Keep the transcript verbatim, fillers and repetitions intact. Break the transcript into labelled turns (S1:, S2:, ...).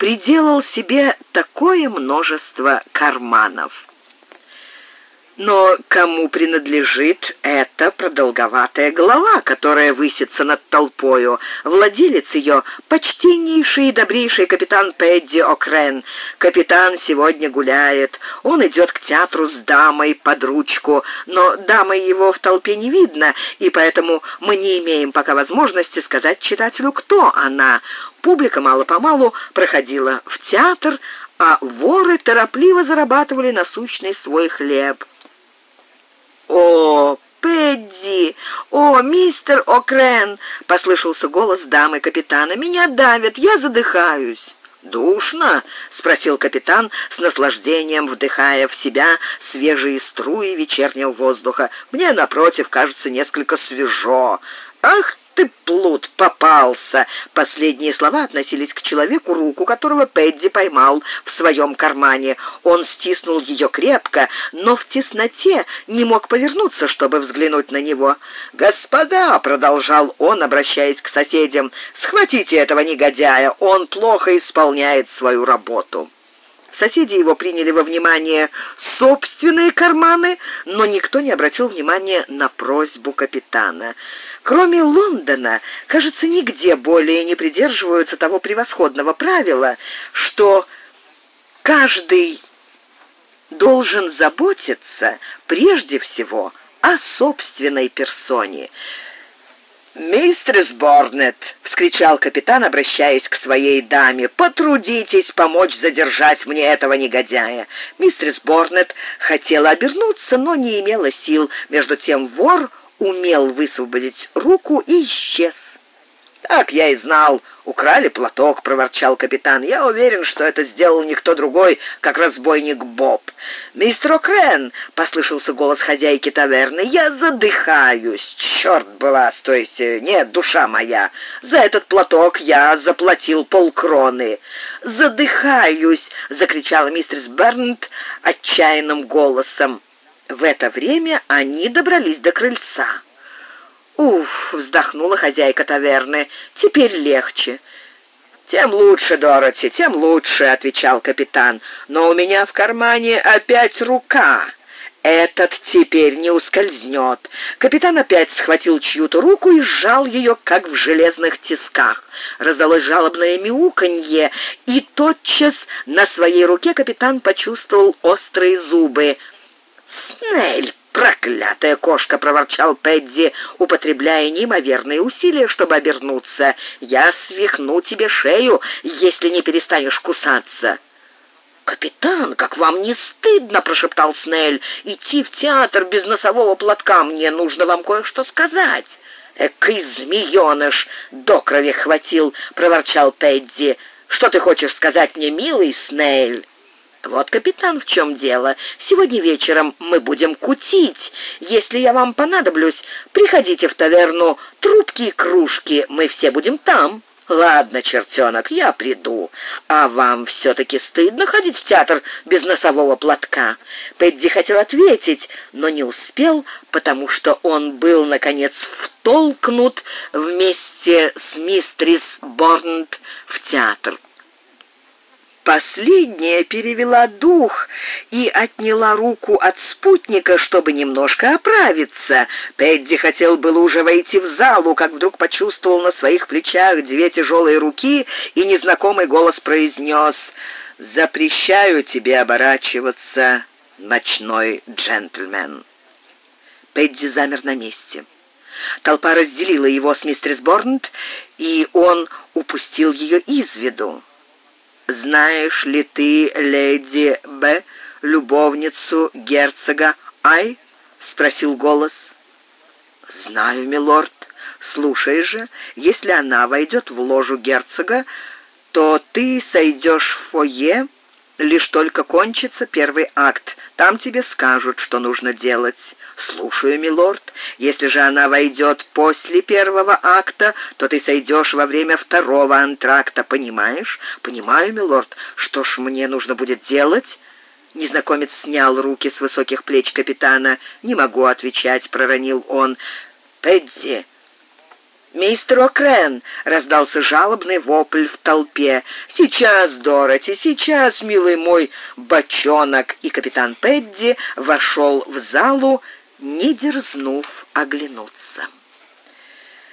S1: приделал себе такое множество карманов. Но кому принадлежит эта продолговатая голова, которая высится над толпою? Владелец ее — почтеннейший и добрейший капитан Пэдди О'Крен. Капитан сегодня гуляет. Он идет к театру с дамой под ручку, но дамы его в толпе не видно, и поэтому мы не имеем пока возможности сказать читателю, кто она. Публика мало-помалу проходила в театр, а воры торопливо зарабатывали насущный свой хлеб. «О, Пэдди! О, мистер О'Крен!» — послышался голос дамы капитана. «Меня давят, я задыхаюсь». «Душно?» — спросил капитан, с наслаждением вдыхая в себя свежие струи вечернего воздуха. «Мне, напротив, кажется несколько свежо». «Ах ты, плут, попался!» Последние слова относились к человеку, руку которого Пэдди поймал в своем кармане. Он стиснул ее крепко, но в тесноте не мог повернуться, чтобы взглянуть на него. «Господа!» — продолжал он, обращаясь к соседям. «Схватите этого негодяя, он плохо исполняет свою работу». Соседи его приняли во внимание собственные карманы, но никто не обратил внимания на просьбу капитана. Кроме Лондона, кажется, нигде более не придерживаются того превосходного правила, что каждый должен заботиться прежде всего о собственной персоне. «Мистерс Борнет!» — вскричал капитан, обращаясь к своей даме. «Потрудитесь помочь задержать мне этого негодяя!» Мистерс Борнет хотела обернуться, но не имела сил. Между тем вор умел высвободить руку и исчез. «Так я и знал. Украли платок», — проворчал капитан. «Я уверен, что это сделал никто другой, как разбойник Боб». «Мистер О'Крен», — послышался голос хозяйки таверны, — «я задыхаюсь. Черт бы вас, то есть, нет, душа моя. За этот платок я заплатил полкроны». «Задыхаюсь», — закричала мистерс Бернт отчаянным голосом. В это время они добрались до крыльца. «Уф!» — вздохнула хозяйка таверны. «Теперь легче». «Тем лучше, Дороти, тем лучше», — отвечал капитан. «Но у меня в кармане опять рука. Этот теперь не ускользнет». Капитан опять схватил чью-то руку и сжал ее, как в железных тисках. Раздалось жалобное мяуканье, и тотчас на своей руке капитан почувствовал острые зубы. «Снель! Проклятая кошка!» — проворчал Пэдди, употребляя неимоверные усилия, чтобы обернуться. «Я свихну тебе шею, если не перестанешь кусаться». «Капитан, как вам не стыдно!» — прошептал Снель. «Идти в театр без носового платка, мне нужно вам кое-что сказать». «Экий змееныш! До крови хватил!» — проворчал Пэдди. «Что ты хочешь сказать мне, милый Снель?» «Вот, капитан, в чем дело. Сегодня вечером мы будем кутить. Если я вам понадоблюсь, приходите в таверну, трубки и кружки, мы все будем там». «Ладно, чертенок, я приду. А вам все-таки стыдно ходить в театр без носового платка?» Пэдди хотел ответить, но не успел, потому что он был, наконец, втолкнут вместе с мистерис Борнт в театр. Последняя перевела дух и отняла руку от спутника, чтобы немножко оправиться. Пэдди хотел было уже войти в залу, как вдруг почувствовал на своих плечах две тяжелые руки, и незнакомый голос произнес: «Запрещаю тебе оборачиваться, ночной джентльмен». Пэдди замер на месте. Толпа разделила его с мистерис Борнт, и он упустил ее из виду. «Знаешь ли ты леди Б, любовницу герцога Ай?» — спросил голос. «Знаю, милорд. Слушай же, если она войдет в ложу герцога, то ты сойдешь в фойе, лишь только кончится первый акт. Там тебе скажут, что нужно делать». «Слушаю, милорд. Если же она войдет после первого акта, то ты сойдешь во время второго антракта. Понимаешь?» «Понимаю, милорд. Что ж мне нужно будет делать?» Незнакомец снял руки с высоких плеч капитана. «Не могу отвечать», — проронил он. «Пэдди, «Мистер О'Крен!» — раздался жалобный вопль в толпе. «Сейчас, Дороти, сейчас, милый мой бочонок!» И капитан Пэдди вошел в залу, не дерзнув оглянуться.